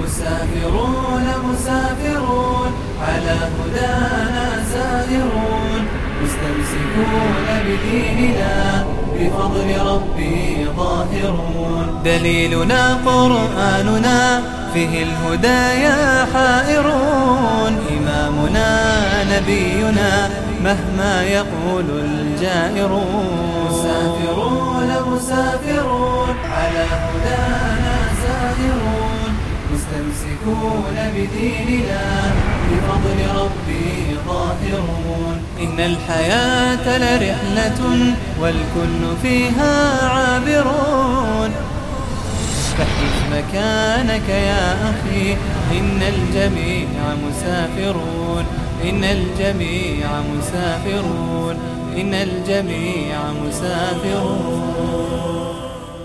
مسافرون مسافرون على هدانا سائرون مستمسكون بديننا بفضل ربي ظاهرون. دليلنا قرآننا فيه الهدايا حائرون. إمامنا نبينا مهما يقول الجائرون. مسافرون مسافرون على هدانا سائرون مستمسكون بديننا بفضل ربي ظاهرون. إن الحياة لرحلة والكل فيها عابرون. فاحجز مكانك يا أخي إن الجميع مسافرون. إن الجميع مسافرون. إن الجميع مسافرون.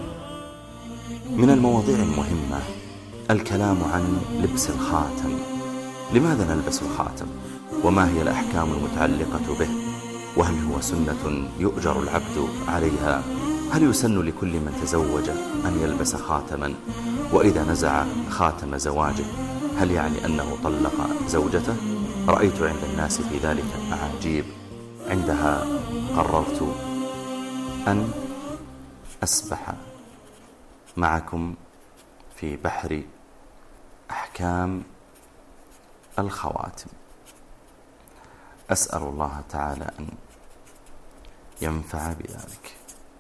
من المواضيع المهمة الكلام عن لبس الخاتم. لماذا نلبس الخاتم؟ وما هي الأحكام المتعلقة به؟ وهل هو سنة يؤجر العبد عليها؟ هل يسن لكل من تزوج أن يلبس خاتما؟ وإذا نزع خاتم زواجه هل يعني أنه طلق زوجته؟ رأيت عند الناس في ذلك أعاجيب. عندها قررت أن أسبح معكم في بحر أحكام الخواتم. أسأل الله تعالى أن ينفع بذلك.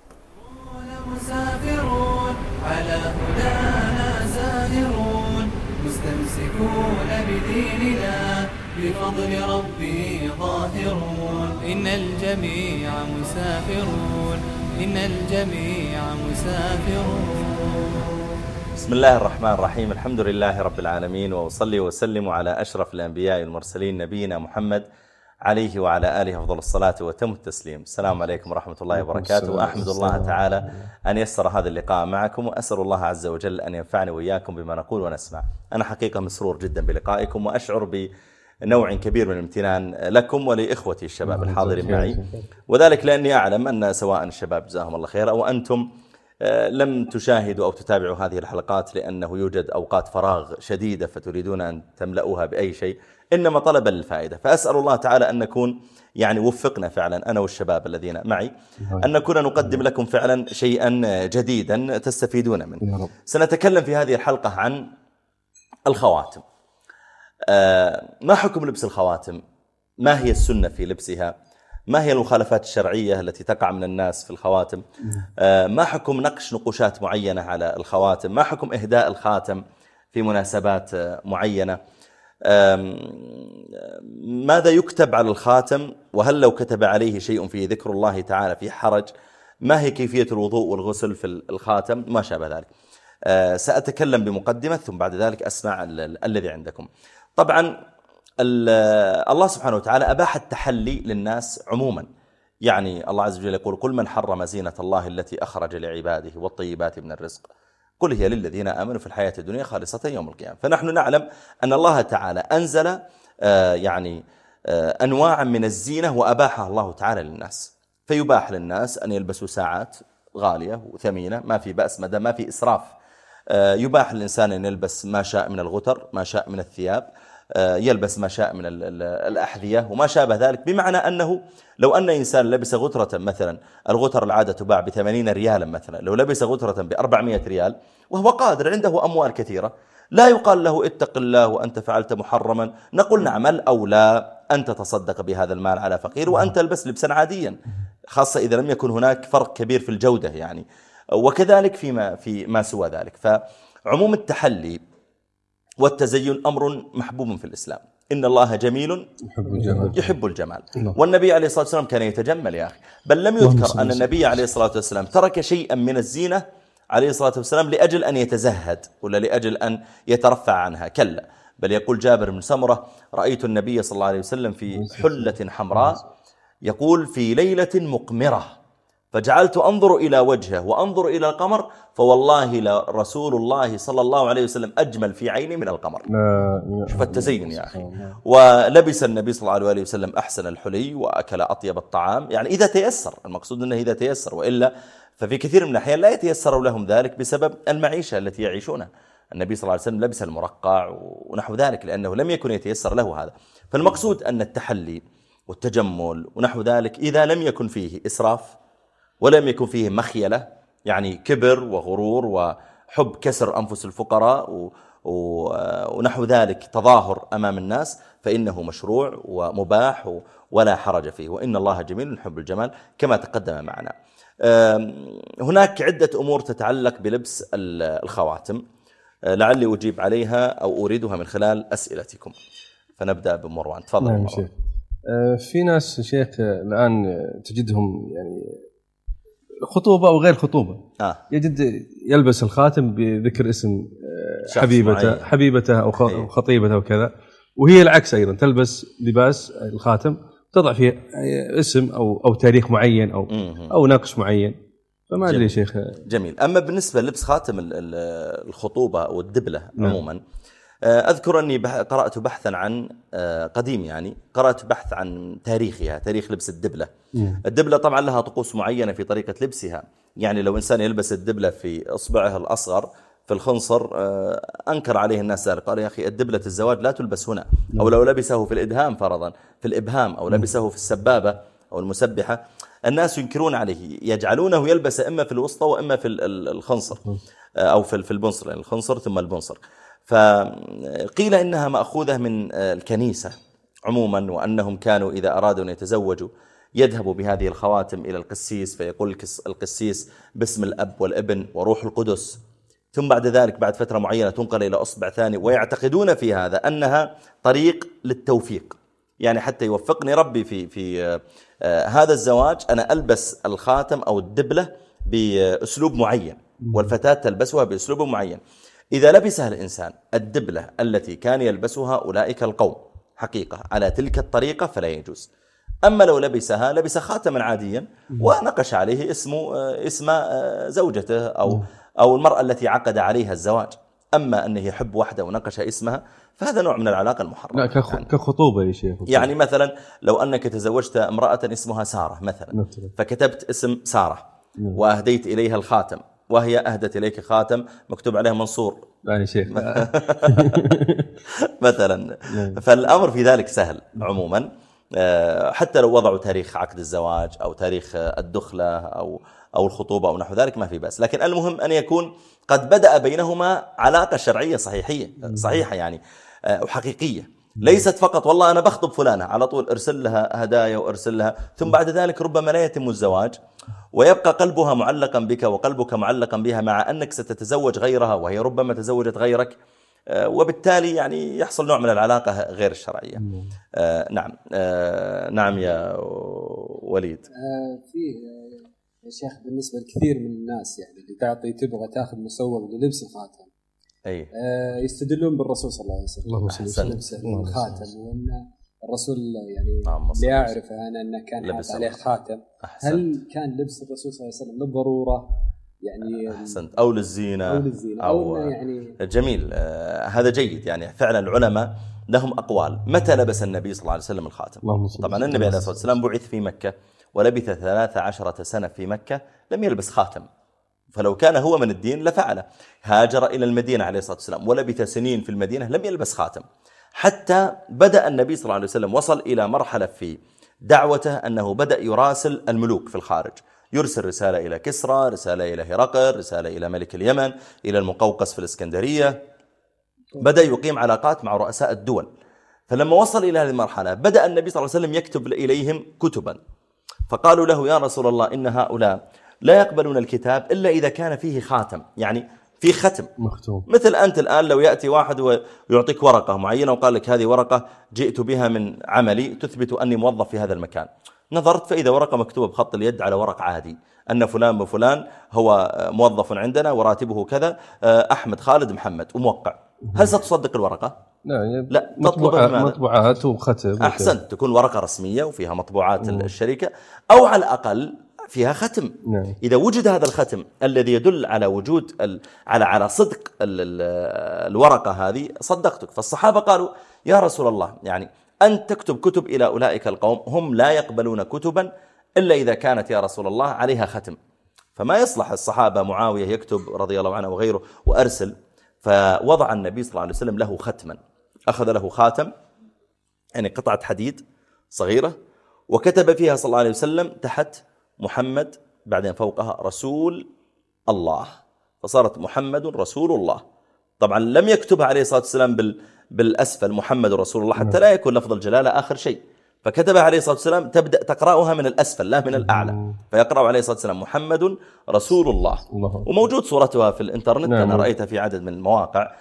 مسافرون على هدانا سائرون مستمسكون بديننا بفضل ربي ظاهرون. إن الجميع مسافرون. إن الجميع مسافرون. بسم الله الرحمن الرحيم. الحمد لله رب العالمين، وأصلي وسلم على أشرف الأنبياء والمرسلين نبينا محمد عليه وعلى آله أفضل الصلاة وتم التسليم. السلام عليكم ورحمة الله وبركاته. وأحمد الله تعالى أن يسر هذا اللقاء معكم، وأسأل الله عز وجل أن ينفعني وإياكم بما نقول ونسمع. أنا حقيقة مسرور جدا بلقائكم، وأشعر بنوع كبير من الامتنان لكم ولإخوتي الشباب الحاضرين معي، وذلك لأني أعلم أن سواء الشباب جزاهم الله خير أو أنتم لم تشاهدوا أو تتابعوا هذه الحلقات لأنه يوجد أوقات فراغ شديدة فتريدون أن تملؤوها بأي شيء، إنما طلبا للفائدة. فأسأل الله تعالى أن نكون وفقنا فعلا أنا والشباب الذين معي أن نكون نقدم لكم فعلا شيئا جديدا تستفيدون منه. سنتكلم في هذه الحلقة عن الخواتم. ما حكم لبس الخواتم؟ ما هي السنة في لبسها؟ ما هي المخالفات الشرعية التي تقع من الناس في الخواتم؟ ما حكم نقش نقوشات معينة على الخواتم؟ ما حكم إهداء الخاتم في مناسبات معينة؟ ماذا يكتب على الخاتم؟ وهل لو كتب عليه شيء فيه ذكر الله تعالى في حرج؟ ما هي كيفية الوضوء والغسل في الخاتم؟ ما شابه ذلك. سأتكلم بمقدمة ثم بعد ذلك أسمع الذي عندكم. طبعا الله سبحانه وتعالى أباح التحلي للناس عموما. يعني الله عز وجل يقول: قل من حرم زينة الله التي أخرج لعباده والطيبات من الرزق قل هي للذين آمنوا في الحياة الدنيا خالصة يوم القيامة. فنحن نعلم أن الله تعالى أنزل أنواعا من الزينة وأباحها الله تعالى للناس. فيباح للناس أن يلبسوا ساعات غالية وثمينة، ما في بأس مدى ما في إسراف. يباح للإنسان أن يلبس ما شاء من الغتر، ما شاء من الثياب، يلبس ما شاء من الأحذية وما شابه ذلك. بمعنى أنه لو أن إنسان لبس غترة مثلا، الغتر العادة تباع ب80 ريالا مثلا، لو لبس غترة ب400 ريال وهو قادر عنده أموال كثيرة، لا يقال له اتق الله وأنت فعلت محرما. نقول نعم، الأولى أن تتصدق بهذا المال على فقير وأن تلبس لبسا عاديا، خاصة إذا لم يكن هناك فرق كبير في الجودة يعني، وكذلك فيما سوى ذلك. فعموم التحلي والتزين أمر محبوب في الإسلام. إن الله جميل يحب الجمال. والنبي عليه الصلاة والسلام كان يتجمل يا أخي، بل لم يذكر أن النبي عليه الصلاة والسلام ترك شيئا من الزينة عليه الصلاة والسلام لأجل أن يتزهد ولا لأجل أن يترفع عنها، كلا. بل يقول جابر بن سمرة: رأيت النبي صلى الله عليه وسلم في حلة حمراء، يقول في ليلة مقمرة، فجعلت أنظر إلى وجهه وأنظر إلى القمر، فوالله لرسول الله صلى الله عليه وسلم أجمل في عيني من القمر. شوف التزين يا أخي. ولبس النبي صلى الله عليه وسلم أحسن الحلي وأكل أطيب الطعام، يعني إذا تيسر، المقصود أنه إذا تيسر، وإلا ففي كثير من الأحيان لا يتيسر لهم ذلك بسبب المعيشة التي يعيشونها. النبي صلى الله عليه وسلم لبس المرقع ونحو ذلك لأنه لم يكن يتيسر له هذا. فالمقصود أن التحلي والتجمل ونحو ذلك إذا لم يكن فيه إسراف ولم يكن فيه مخيلة، يعني كبر وغرور وحب كسر أنفس الفقراء ونحو ذلك تظاهر أمام الناس، فإنه مشروع ومباح ولا حرج فيه، وإن الله جميل يحب الجمال كما تقدم معنا. هناك عدة أمور تتعلق بلبس الخواتم، لعلي أجيب عليها أو أريدها من خلال أسئلتكم، فنبدأ بمروان. تفضل. نعم شيخ. في ناس شيخ الآن تجدهم يعني خطوبة أو غير خطوبة يجد يلبس الخاتم بذكر اسم حبيبته أو خطيبته وكذا، وهي العكس أيضا تلبس لباس الخاتم تضع فيه اسم أو تاريخ معين أو نقش معين، فما أدري شيخ. جميل. أما بالنسبة للبس خاتم الخطوبة أو الدبلة عموما، أذكر أني قرأت بحثا عن قديم، يعني قرأت بحث عن تاريخها، تاريخ لبس الدبلة. الدبلة طبعا لها طقوس معينة في طريقة لبسها، يعني لو إنسان يلبس الدبلة في إصبعه الأصغر في الخنصر أنكر عليه الناس ذلك، قال يا أخي الدبلة الزواج لا تلبس هنا، أو لو لبسه في الإدهام فرضا في الإبهام، أو لبسه في السبابة أو المسبحة، الناس ينكرون عليه، يجعلونه يلبس إما في الوسطى وإما في الخنصر أو في البنصر، يعني الخنصر ثم البنصر. فقيل إنها مأخوذة من الكنيسة عموما، وأنهم كانوا إذا أرادوا أن يتزوجوا يذهبوا بهذه الخواتم إلى القسيس، فيقول القسيس باسم الأب والابن وروح القدس، ثم بعد ذلك بعد فترة معينة تنقل إلى أصبع ثاني، ويعتقدون في هذا أنها طريق للتوفيق، يعني حتى يوفقني ربي في هذا الزواج أنا ألبس الخاتم أو الدبلة بأسلوب معين، والفتاة تلبسها بأسلوب معين. إذا لبسها الإنسان الدبلة التي كان يلبسها أولئك القوم حقيقة على تلك الطريقة فلا يجوز. أما لو لبس خاتما عاديا ونقش عليه اسم زوجته أو المرأة التي عقد عليها الزواج، أما أنه يحب واحدة ونقش اسمها فهذا نوع من العلاقة المحرمة. كخطوبة يا شيخ. يعني مثلا لو أنك تزوجت امرأة اسمها سارة مثلا، فكتبت اسم سارة وأهديت إليها الخاتم، وهي أهدت إليك خاتم مكتوب عليه منصور يعني شيخ مثلا، فالأمر في ذلك سهل عموما، حتى لو وضعوا تاريخ عقد الزواج أو تاريخ الدخلة أو الخطوبة أو نحو ذلك ما في بأس، لكن المهم أن يكون قد بدأ بينهما علاقة شرعية صحيحة يعني وحقيقية، ليست فقط والله أنا بخطب فلانة على طول أرسل لها هدايا وأرسل لها، ثم بعد ذلك ربما لا يتم الزواج ويبقى قلبها معلقا بك وقلبك معلقا بها، مع أنك ستتزوج غيرها وهي ربما تزوجت غيرك، وبالتالي يعني يحصل نوع من العلاقة غير الشرعية. نعم يا وليد. يا شيخ بالنسبة لكثير من الناس يعني اللي تبغى تاخذ مسوغ للبس الخاتم، يستدلون بالرسول صلى الله عليه وسلم لبس الخاتم، وأن الرسول يعني اللي يعرف أنا أنه كان حاط عليه خاتم. هل كان لبس الرسول صلى الله عليه وسلم للضرورة يعني أحسنت أو للزينة أو يعني جميل. هذا جيد، يعني فعلا العلماء لهم أقوال متى لبس النبي صلى الله عليه وسلم الخاتم. طبعا النبي عليه الصلاة والسلام بعث في مكة ولبث 13 سنة في مكة لم يلبس خاتم، فلو كان هو من الدين لفعله. هاجر إلى المدينة عليه الصلاة والسلام ولبث سنين في المدينة لم يلبس خاتم، حتى بدأ النبي صلى الله عليه وسلم وصل إلى مرحلة في دعوته أنه بدأ يراسل الملوك في الخارج، يرسل رسالة إلى كسرى، رسالة إلى هرقل، رسالة إلى ملك اليمن، إلى المقوقس في الإسكندرية، بدأ يقيم علاقات مع رؤساء الدول. فلما وصل إلى هذه المرحلة بدأ النبي صلى الله عليه وسلم يكتب إليهم كتبا، فقالوا له يا رسول الله إن هؤلاء لا يقبلون الكتاب إلا إذا كان فيه خاتم، يعني في ختم مختوم. مثل أنت الآن لو يأتي واحد ويعطيك ورقة معينة وقال لك هذه ورقة جئت بها من عملي تثبت أني موظف في هذا المكان، نظرت فإذا ورقة مكتوبة بخط اليد على ورق عادي أن فلان وفلان هو موظف عندنا وراتبه كذا أحمد خالد محمد وموقع، هل ستصدق الورقة؟ لا مطبوعات وختم. أحسنت، تكون ورقة رسمية وفيها مطبوعات الشركة أو على الأقل فيها ختم. إذا وجد هذا الختم الذي يدل على وجود على صدق الورقة هذه صدقتك. فالصحابة قالوا يا رسول الله يعني أن تكتب كتب إلى أولئك القوم هم لا يقبلون كتبا إلا إذا كانت يا رسول الله عليها ختم. فما يصلح الصحابة معاوية يكتب رضي الله عنه وغيره وأرسل، فوضع النبي صلى الله عليه وسلم له ختما، أخذ له خاتم يعني قطعة حديد صغيرة، وكتب فيها صلى الله عليه وسلم تحت محمد، بعدين فوقها رسول الله، فصارت محمد رسول الله. طبعا لم يكتبها عليه الصلاة والسلام بالأسفل محمد رسول الله حتى لا يكون لفظ الجلالة آخر شيء، فكتبها عليه الصلاة والسلام تبدأ تقرأها من الأسفل لا من الأعلى، فيقرأ عليه الصلاة والسلام محمد رسول الله. وموجود صورتها في الإنترنت، أنا رأيتها في عدد من المواقع.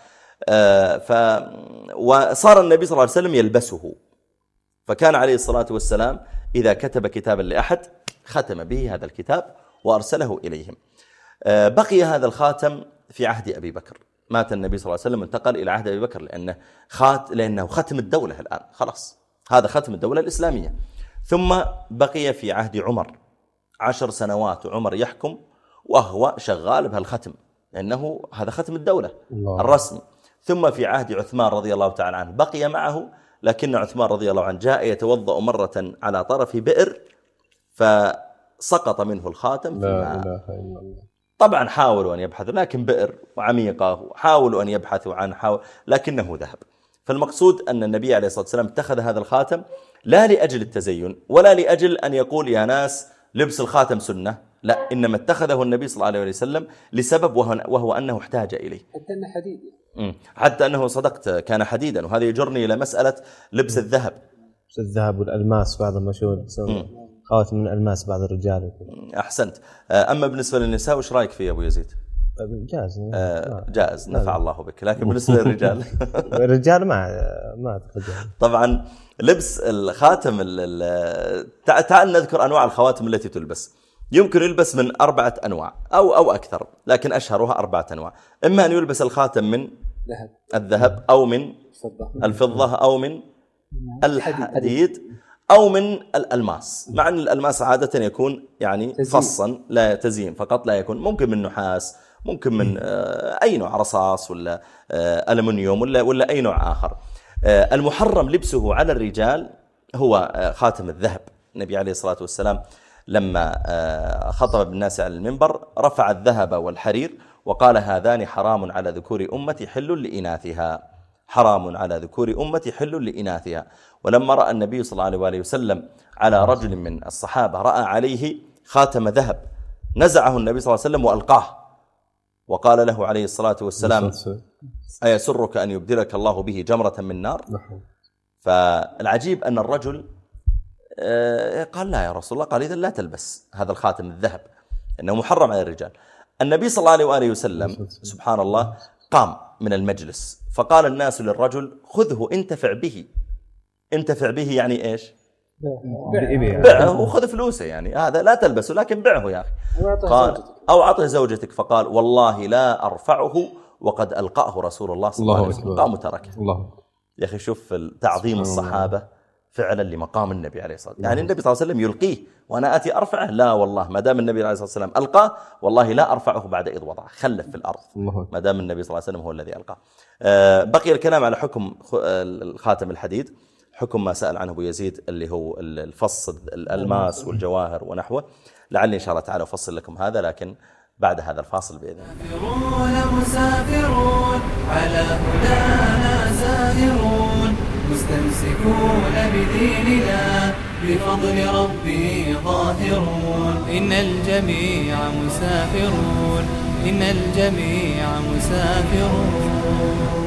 وصار النبي صلى الله عليه وسلم يلبسه، فكان عليه الصلاة والسلام إذا كتب كتابا لأحد ختم به هذا الكتاب وأرسله إليهم. بقي هذا الخاتم في عهد أبي بكر، مات النبي صلى الله عليه وسلم انتقل إلى عهد أبي بكر لأنه ختم الدولة الآن، خلاص هذا ختم الدولة الإسلامية. ثم بقي في عهد عمر 10 سنوات، عمر يحكم وهو شغال بهالختم لأنه هذا ختم الدولة الرسمي. ثم في عهد عثمان رضي الله تعالى عنه بقي معه، لكن عثمان رضي الله عنه جاء يتوضأ مرة على طرف بئر فسقط منه الخاتم في الماء. طبعا حاولوا أن يبحثوا، لكن بئر وعميقة، حاولوا أن يبحثوا عنه لكنه ذهب. فالمقصود أن النبي عليه الصلاة والسلام اتخذ هذا الخاتم لا لأجل التزين ولا لأجل أن يقول يا ناس لبس الخاتم سنة، لا، إنما اتخذه النبي صلى الله عليه وسلم لسبب وهو أنه احتاج إليه، حتى أنه حديد، حتى أنه صدقت كان حديدا. وهذا يجرني إلى مسألة لبس الذهب، لبس الذهب والألماس، بعض المشهور خواتم من الألماس بعض الرجال. أحسنت. أما بالنسبة للنساء وش رأيك فيه أبو يزيد؟ جائز. جائز، نفع الله بك. لكن بالنسبة للرجال الرجال ما أعتقد. طبعا لبس الخاتم، تعال نذكر أنواع الخواتم التي تلبس. يمكن يلبس من 4 أنواع أو أكثر، لكن أشهرها 4 أنواع. إما أن يلبس الخاتم من الذهب أو من الفضة أو من الحديد أو من الألماس، مع أن الألماس عادة يكون يعني فصا لا تزيين فقط، لا يكون، ممكن من نحاس، ممكن من أي نوع، رصاص ولا ألمنيوم ولا أي نوع آخر. المحرم لبسه على الرجال هو خاتم الذهب. النبي عليه الصلاة والسلام لما خطب بالناس على المنبر رفع الذهب والحرير وقال هذان حرام على ذكور أمتي حل لإناثها، حرام على ذكور أمتي حل لإناثها. ولما رأى النبي صلى الله عليه وسلم على رجل من الصحابة رأى عليه خاتم ذهب، نزعه النبي صلى الله عليه وسلم وألقاه، وقال له عليه الصلاة والسلام أيسرك أن يبدلك الله به جمرة من نار؟ فالعجيب أن الرجل قال لا يا رسول الله، قال إذن لا تلبس هذا الخاتم الذهب إنه محرم على الرجال. النبي صلى الله عليه وآله وسلم سبحان الله قام من المجلس فقال الناس للرجل خذه انتفع به. انتفع به يعني إيش؟ بعه وخذ فلوسه، يعني هذا لا تلبسه لكن بعه يا أخي. قال أو أعطه زوجتك، فقال والله لا أرفعه وقد ألقاه رسول الله صلى الله عليه وسلم، قام وتركه. يا أخي شوف تعظيم الصحابة فعلا لمقام النبي عليه الصلاة والسلام. يعني النبي صلى الله عليه وسلم يلقيه وأنا آتي أرفعه؟ لا والله، ما دام النبي عليه الصلاة والسلام ألقاه والله لا أرفعه بعد إذ وضعه، خلف في الأرض ما دام النبي صلى الله عليه وسلم هو الذي ألقاه. بقي الكلام على حكم الخاتم الحديد، حكم ما سأل عنه أبو يزيد اللي هو الفص الألماس والجواهر ونحوه. لعلي إن شاء الله تعالى أفصل لكم هذا، لكن بعد هذا الفاصل بإذن الله. مسافرون على هدانا زاهرون، مستمسكون بديننا بفضل ربي ظاهرون. إن الجميع مسافرون، إن الجميع مسافرون.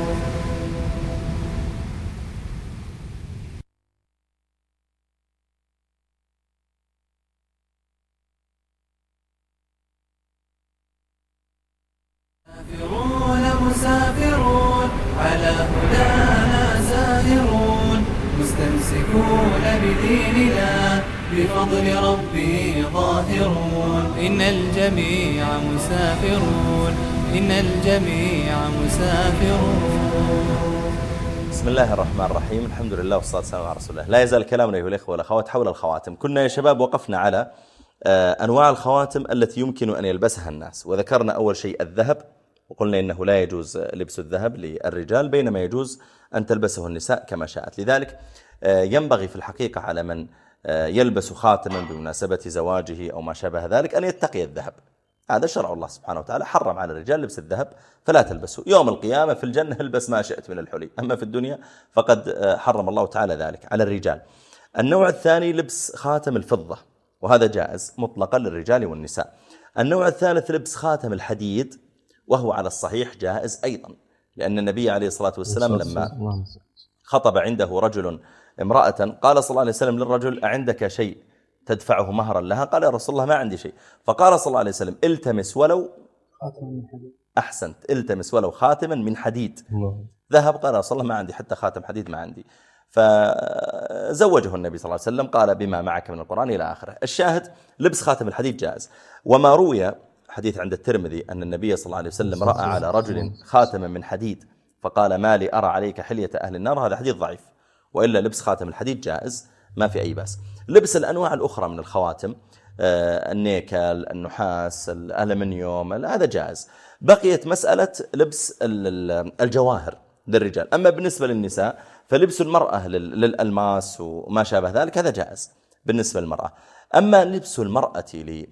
مسافرون على هدانا زاهرون، مستمسكون بديننا بفضل ربي ظاهرون. إن الجميع مسافرون، إن الجميع مسافرون. بسم الله الرحمن الرحيم، الحمد لله والصلاة والسلام على رسول الله. لا يزال كلامنا أيها الإخوة والأخوات حول الخواتم. كنا يا شباب وقفنا على أنواع الخواتم التي يمكن أن يلبسها الناس، وذكرنا أول شيء الذهب، وقلنا إنه لا يجوز لبس الذهب للرجال بينما يجوز أن تلبسه النساء كما شاءت. لذلك ينبغي في الحقيقة على من يلبس خاتما بمناسبة زواجه أو ما شابه ذلك أن يتقي الذهب، هذا شرع الله سبحانه وتعالى، حرم على الرجال لبس الذهب فلا تلبسه. يوم القيامة في الجنة البس ما شئت من الحلي، أما في الدنيا فقد حرم الله تعالى ذلك على الرجال. النوع الثاني لبس خاتم الفضة، وهذا جائز مطلقا للرجال والنساء. النوع الثالث لبس خاتم الحديد، وهو على الصحيح جائز أيضا، لأن النبي عليه الصلاة والسلام لما خطب عنده رجل امرأة قال صلى الله عليه وسلم للرجل: أعندك شيء تدفعه مهرا لها؟ قال: يا رسول الله ما عندي شيء. فقال صلى الله عليه وسلم: التمس ولو خاتما من حديد. أحسنت، التمس ولو خاتما من حديد. ذهب، قال: يا رسول الله ما عندي حتى خاتم حديد، ما عندي. فزوجه النبي صلى الله عليه وسلم، قال: بما معك من القرآن إلى آخره. الشاهد لبس خاتم الحديد جائز. وما روي حديث عند الترمذي أن النبي صلى الله عليه وسلم رأى على رجل خاتما من حديد فقال: ما لي أرى عليك حلية أهل النار، هذا حديث ضعيف، وإلا لبس خاتم الحديد جائز ما في أي بأس. لبس الأنواع الأخرى من الخواتم، النيكل، النحاس، الألمنيوم، هذا جائز. بقيت مسألة لبس الجواهر للرجال. أما بالنسبة للنساء فلبس المرأة للألماس وما شابه ذلك هذا جائز بالنسبة للمرأة. أما لبس المرأة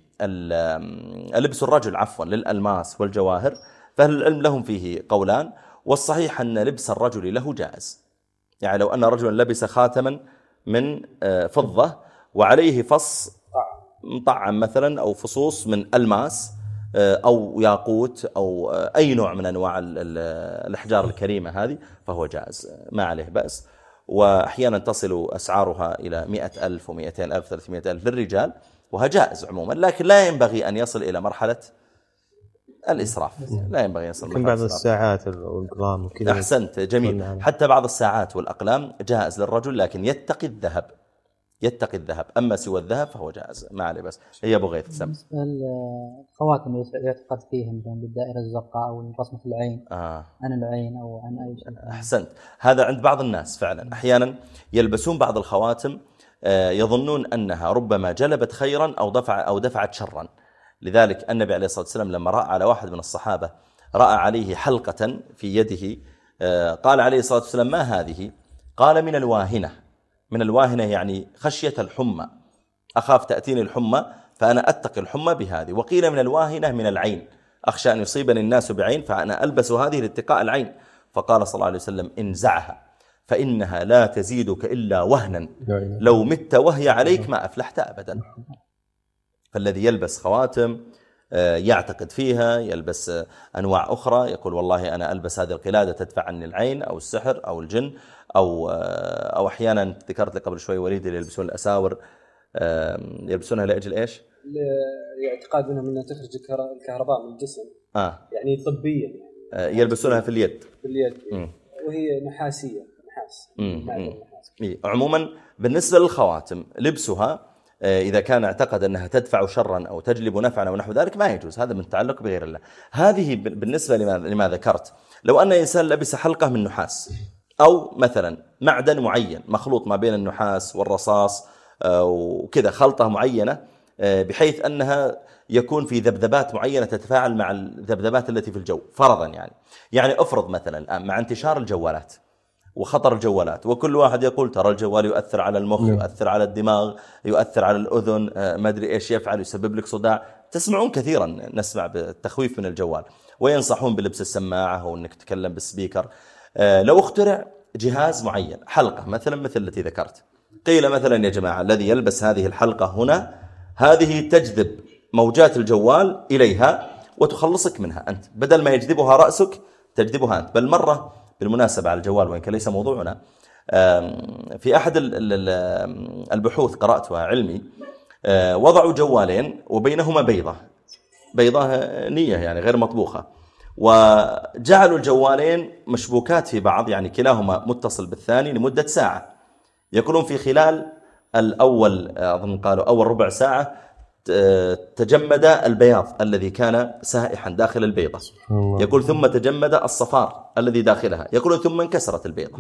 لبس الرجل للألماس والجواهر فأهل العلم لهم فيه قولان، والصحيح أن لبس الرجل له جائز. يعني لو أن رجلا لبس خاتما من فضة وعليه فص مطعم مثلا أو فصوص من ألماس أو ياقوت أو أي نوع من أنواع الأحجار الكريمة هذه فهو جائز ما عليه بأس. وأحيانا تصل أسعارها إلى 100,000 و200,000 300,000 للرجال، وهو جائز عموما، لكن لا ينبغي أن يصل إلى مرحلة الإسراف. لا ينبغي أن يصل مرحلة بعض الساعات والأقلام وكذا. أحسنت، جميل. حتى بعض الساعات والأقلام جائز للرجل، لكن يتقي الذهب. أما سوى الذهب فهو جائز ما عليه بس. هي أبو غيث سم الخواتم يعتقد فيهم بالدائرة الزرقاء أو رسمة العين عن العين أو عن أي شيء. أحسنت، هذا عند بعض الناس فعلا. أحيانا يلبسون بعض الخواتم يظنون أنها ربما جلبت خيرا أو دفعت شرا. لذلك النبي عليه الصلاة والسلام لما رأى على واحد من الصحابة رأى عليه حلقة في يده قال عليه الصلاة والسلام: ما هذه؟ قال: من الواهنة يعني خشية الحمى، أخاف تأتيني الحمى فأنا أتقي الحمى بهذه. وقيل من الواهنة من العين، أخشى أن يصيبني الناس بعين فأنا ألبس هذه لاتقاء العين. فقال صلى الله عليه وسلم: انزعها فإنها لا تزيدك إلا وهنا، لو مت وهي عليك ما أفلحت أبدا. فالذي يلبس خواتم يعتقد فيها، يلبس أنواع أخرى، يقول والله أنا ألبس هذه القلادة تدفع عني العين أو السحر أو الجن أو أحيانا ذكرت لك قبل شوي وليد اللي يلبسون الأساور يلبسونها لأجل إيش؟ اعتقاد منهم أنها تخرج الكهرباء من الجسم. يعني طبيا يعني يلبسونها في اليد وهي نحاسية نحاس. عموما بالنسبة للخواتم لبسها إذا كان اعتقد أنها تدفع شرا أو تجلب نفعا أو نحو ذلك ما يجوز، هذا من تعلق بغير الله. هذه بالنسبة لما ذكرت. لو أن إنسان لبس حلقة من نحاس أو مثلا معدن معين مخلوط ما بين النحاس والرصاص وكذا خلطة معينة بحيث أنها يكون في ذبذبات معينة تتفاعل مع الذبذبات التي في الجو فرضا، يعني أفرض مثلا الآن مع انتشار الجوالات وخطر الجوالات وكل واحد يقول ترى الجوال يؤثر على المخ، يؤثر على الدماغ، يؤثر على الأذن، ما أدري إيش يفعل، يسبب لك صداع. تسمعون كثيرا نسمع بالتخويف من الجوال، وينصحون بلبس السماعة أو أنك تتكلم بالسبيكر. لو اخترع جهاز معين حلقة مثلا مثل التي ذكرت، قيل مثلا يا جماعة الذي يلبس هذه الحلقة هنا هذه تجذب موجات الجوال إليها وتخلصك منها أنت، بدل ما يجذبها رأسك تجذبها أنت. بل مرة بالمناسبة على الجوال وإن كان ليس موضوعنا، في أحد البحوث قرأتها علمي وضعوا جوالين وبينهما بيضة نية يعني غير مطبوخة، وجعلوا الجوالين مشبوكات في بعض يعني كلاهما متصل بالثاني لمدة ساعة. يقولون في خلال الأول أظن قالوا أول ربع ساعة تجمد البياض الذي كان سائحا داخل البيضة، يقول ثم تجمد الصفار الذي داخلها، يقول ثم انكسرت البيضة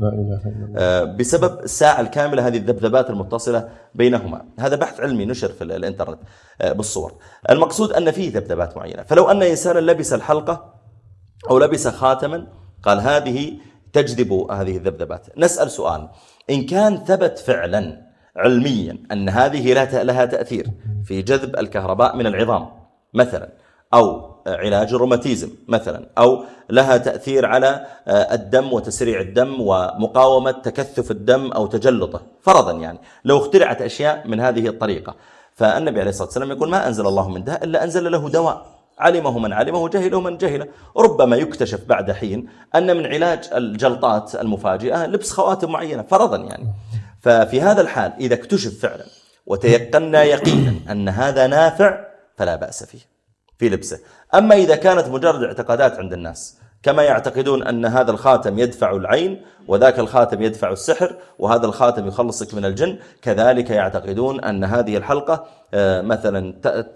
بسبب الساعة الكاملة هذه الذبذبات المتصلة بينهما. هذا بحث علمي نشر في الانترنت بالصور. المقصود أن فيه ذبذبات معينة، فلو أن إنسانا لبس الحلقة أو لبس خاتما قال هذه تجذب هذه الذبذبات، نسأل سؤال: إن كان ثبت فعلا علميا أن هذه لها تأثير في جذب الكهرباء من العظام مثلا أو علاج الروماتيزم مثلا، أو لها تأثير على الدم وتسريع الدم ومقاومة تكثف الدم أو تجلطه فرضا، يعني لو اخترعت أشياء من هذه الطريقة، فالنبي عليه الصلاة والسلام يقول ما أنزل الله من داء إلا أنزل له دواء، علمه من علمه وجهله من جهله. ربما يكتشف بعد حين أن من علاج الجلطات المفاجئة لبس خواتم معينة فرضا يعني. ففي هذا الحال إذا اكتشف فعلا وتيقنا يقينا أن هذا نافع فلا بأس فيه في لبسه. أما إذا كانت مجرد اعتقادات عند الناس، كما يعتقدون أن هذا الخاتم يدفع العين وذاك الخاتم يدفع السحر وهذا الخاتم يخلصك من الجن، كذلك يعتقدون أن هذه الحلقة مثلا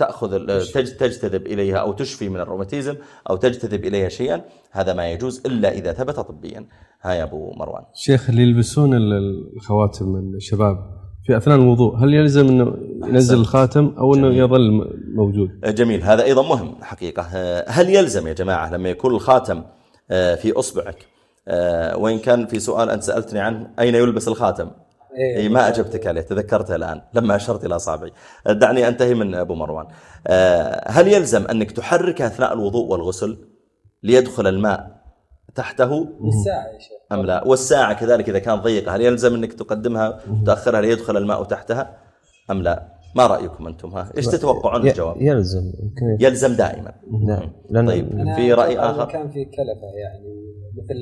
تجتذب إليها أو تشفي من الروماتيزم أو تجتذب إليها شيئا. هذا ما يجوز إلا إذا ثبت طبيا. ها يا أبو مروان. شيخ، اللي يلبسون الخواتم الشباب في أثناء الوضوء، هل يلزم أنه ينزل الخاتم أو أنه يظل موجود؟ جميل، هذا أيضا مهم حقيقة. هل يلزم يا جماعة لما يكون الخاتم في أصبعك، وإن كان في سؤال أنت سألتني عنه أين يلبس الخاتم، ما أجبتك عليه، تذكرته الآن لما أشرت إلى أصابعي. دعني أنتهي من أبو مروان. هل يلزم أنك تحرك أثناء الوضوء والغسل ليدخل الماء تحته الساعة يا شيخ أم لا؟ والساعة كذلك إذا كانت ضيقة هل يلزم أنك تقدمها وتأخرها ليدخل الماء تحتها أم لا؟ ما رأيكم أنتم؟ إيش تتوقعون الجواب؟ يلزم دائما. طيب في رأي آخر؟ كان في كلفة يعني مثل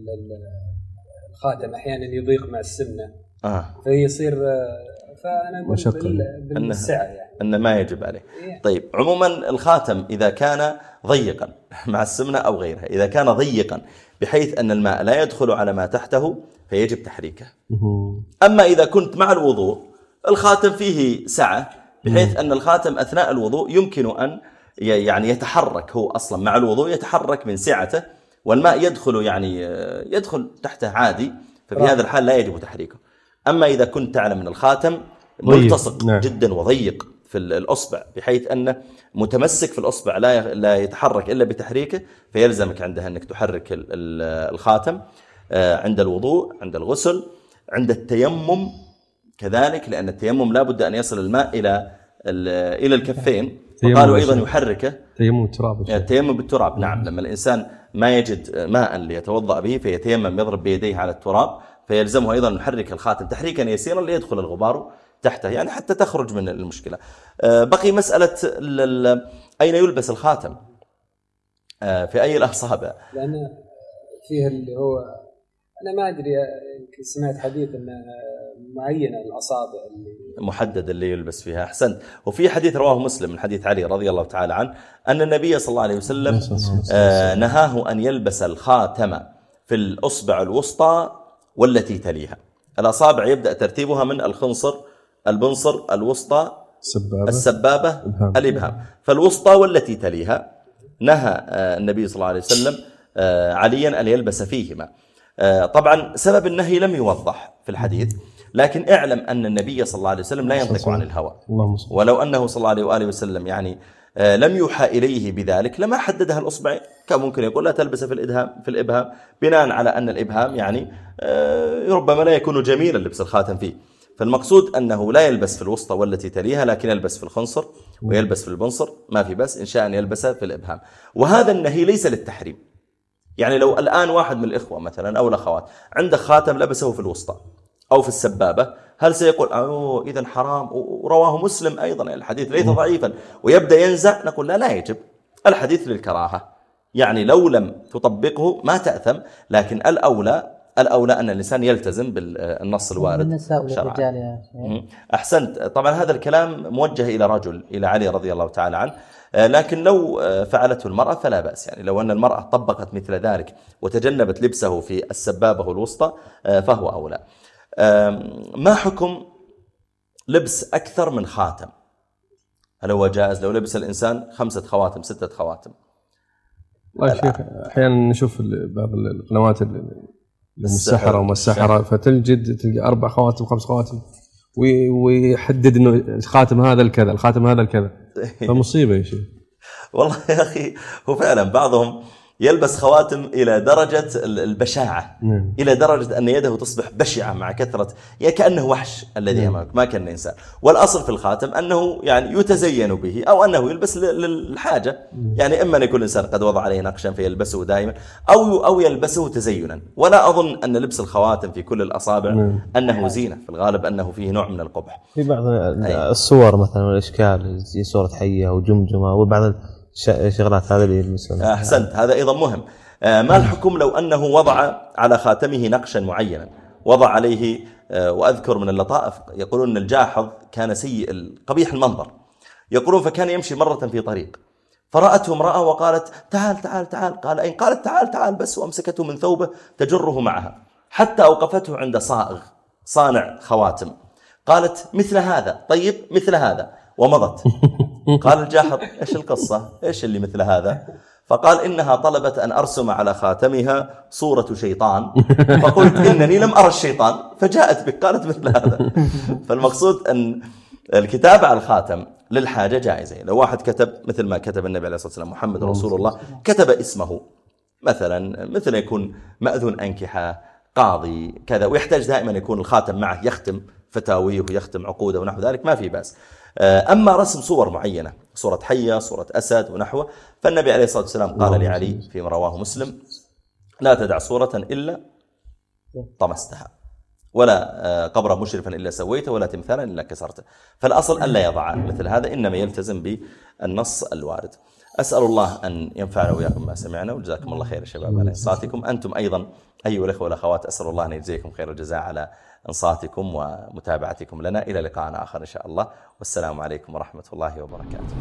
الخاتم أحيانا يضيق مع السمنة فيصير، فأنا أقول بالسعة يعني أنه ما يجب عليه. طيب عموما الخاتم إذا كان ضيقا مع السمنة أو غيرها، إذا كان ضيقا بحيث أن الماء لا يدخل على ما تحته فيجب تحريكه. أما إذا كنت مع الوضوء الخاتم فيه سعة بحيث أن الخاتم أثناء الوضوء يمكن أن يعني يتحرك، هو أصلا مع الوضوء يتحرك من سعته والماء يدخل يعني يدخل تحته عادي، ففي هذا الحال لا يجب تحريكه. أما إذا كنت تعلم أن الخاتم ملتصق جدا وضيق في الأصبع بحيث أنه متمسك في الأصبع لا يتحرك إلا بتحريكه، فيلزمك عندها أنك تحرك الخاتم عند الوضوء، عند الغسل، عند التيمم كذلك، لأن التيمم لا بد أن يصل الماء إلى الكفين، وقالوا أيضا يحركه التيمم بالتراب. نعم، لما الإنسان ما يجد ماء ليتوضأ به فيتيمم يضرب بيديه على التراب، فيلزمه أيضا يحرك الخاتم تحريكا يسيرا ليدخل الغبار تحته، يعني حتى تخرج من المشكلة. بقي مسألة أين يلبس الخاتم، في أي الأصابع؟ لأن فيه اللي هو أنا ما أدري، سمعت حديث أن معينة الأصابع اللي محدد اللي يلبس فيها. أحسنت. وفي حديث رواه مسلم من حديث علي رضي الله تعالى عنه أن النبي صلى الله عليه وسلم نهاه أن يلبس الخاتم في الأصبع الوسطى والتي تليها. الأصابع يبدأ ترتيبها من الخنصر، البنصر، الوسطى، السبابة، الإبهام، فالوسطى والتي تليها نهى النبي صلى الله عليه وسلم عليا أن يلبس فيهما. طبعا سبب النهي لم يوضح في الحديث، لكن اعلم أن النبي صلى الله عليه وسلم لا ينطق عن الهوى، ولو أنه صلى الله عليه وآله وسلم يعني لم يوحى إليه بذلك لما حددها الأصبع. كان ممكن يقول لا تلبس في الإبهام بناء على أن الإبهام يعني ربما لا يكون جميلا لبس الخاتم فيه. فالمقصود أنه لا يلبس في الوسطى والتي تليها، لكن يلبس في الخنصر ويلبس في البنصر، ما في بس إن شاء أن يلبس في الإبهام. وهذا النهي ليس للتحريم. يعني لو الآن واحد من الإخوة مثلا أو الأخوات عنده خاتم لبسه في الوسطى أو في السبابة، هل سيقول إذن حرام؟ ورواه مسلم أيضا الحديث ليس ضعيفا، ويبدأ ينزع؟ نقول لا يجب، الحديث للكراهة، يعني لو لم تطبقه ما تأثم، لكن الأولى أن الإنسان يلتزم بالنص الوارد شرعا. أحسنت. طبعا هذا الكلام موجه إلى رجل، إلى علي رضي الله تعالى عنه، لكن لو فعلته المرأة فلا بأس. يعني لو أن المرأة طبقت مثل ذلك وتجنبت لبسه في السبابة الوسطى فهو أولى. ما حكم لبس أكثر من خاتم؟ هل هو جائز لو لبس الإنسان 5 خواتم 6 خواتم؟ شيخ أحيانا نشوف بعض القنوات المسحرة وما السحرة فتلقى 4 خواتم 5 خواتم ويحدد إنه الخاتم هذا الكذا، الخاتم هذا الكذا، فمصيبة يا شيخ. والله يا أخي هو فعلا بعضهم يلبس خواتم إلى درجة البشاعة، إلى درجة أن يده تصبح بشعة مع كثرة، يعني كأنه وحش الذي أمامك ما كان إنسان. والأصل في الخاتم أنه يعني يتزين به أو أنه يلبس للحاجة، يعني إما أن يكون الإنسان قد وضع عليه نقشا فيلبسه دائما أو يلبسه تزينا. ولا أظن أن لبس الخواتم في كل الأصابع أنه زينة، في الغالب أنه فيه نوع من القبح. في بعض الصور مثلا والإشكال زي صورة حية أو جمجمة وبعض الشغلات هذه اللي يلبسونها. أحسنت، هذا أيضا مهم. ما الحكم لو أنه وضع على خاتمه نقشا معينا، وضع عليه، وأذكر من اللطائف يقولون أن الجاحظ كان سيء قبيح المنظر، يقولون فكان يمشي مرة في طريق فرأته امرأة وقالت تعال تعال تعال، قال أين؟ قالت تعال تعال بس، وأمسكته من ثوبه تجره معها حتى أوقفته عند صائغ صانع خواتم، قالت مثل هذا، طيب مثل هذا، ومضت. قال الجاحظ إيش القصة؟ إيش اللي مثل هذا؟ فقال إنها طلبت أن أرسم على خاتمها صورة شيطان، فقلت إنني لم أرى الشيطان فجاءت بك قالت مثل هذا. فالمقصود أن الكتابة على الخاتم للحاجة جائزة. لو واحد كتب مثل ما كتب النبي عليه الصلاة والسلام محمد رسول الله، كتب اسمه مثلا، مثل يكون مأذون أنكحة، قاضي كذا، ويحتاج دائما يكون الخاتم معه يختم فتاويه ويختم عقوده ونحو ذلك، ما في بأس. أما رسم صور معينة، صورة حية، صورة أسد ونحوه، فالنبي عليه الصلاة والسلام قال لعلي فيما رواه مسلم لا تدع صورة إلا طمستها، ولا قبر مشرفا إلا سويته، ولا تمثالا إلا كسرته. فالأصل ألا يضع مثل هذا، إنما يلتزم بالنص الوارد. أسأل الله أن ينفعنا وإياكم ما سمعنا، وجزاكم الله خير يا شباب على إنصاتكم. أنتم أيضا أيها الأخوة والأخوات أسأل الله أن يجزيكم خير الجزاء على إنصاتكم ومتابعتكم لنا. إلى لقاء آخر إن شاء الله، والسلام عليكم ورحمة الله وبركاته.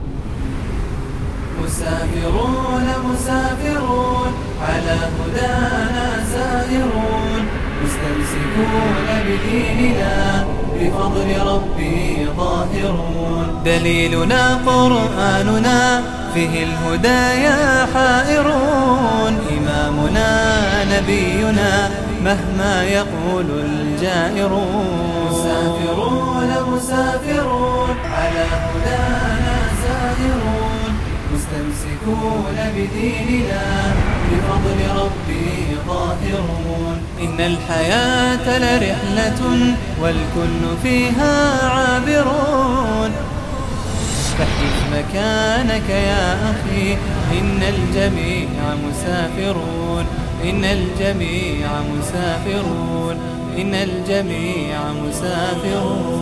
مسافرون مسافرون على هدانا سائرون، مستمسكون بديننا بفضل ربي ظاهرون. دليلنا قرآننا فيه الهدايا حائرون، إمامنا نبينا مهما يقول الجائرون. مسافرون مسافرون على هدانا سائرون، مستمسكون بديننا بفضل ربي ظاهرون. إن الحياة لرحلة والكل فيها عابرون، فاحجز مكانك يا أخي، إن الجميع مسافرون، إن الجميع مسافرون، إن الجميع مسافرون.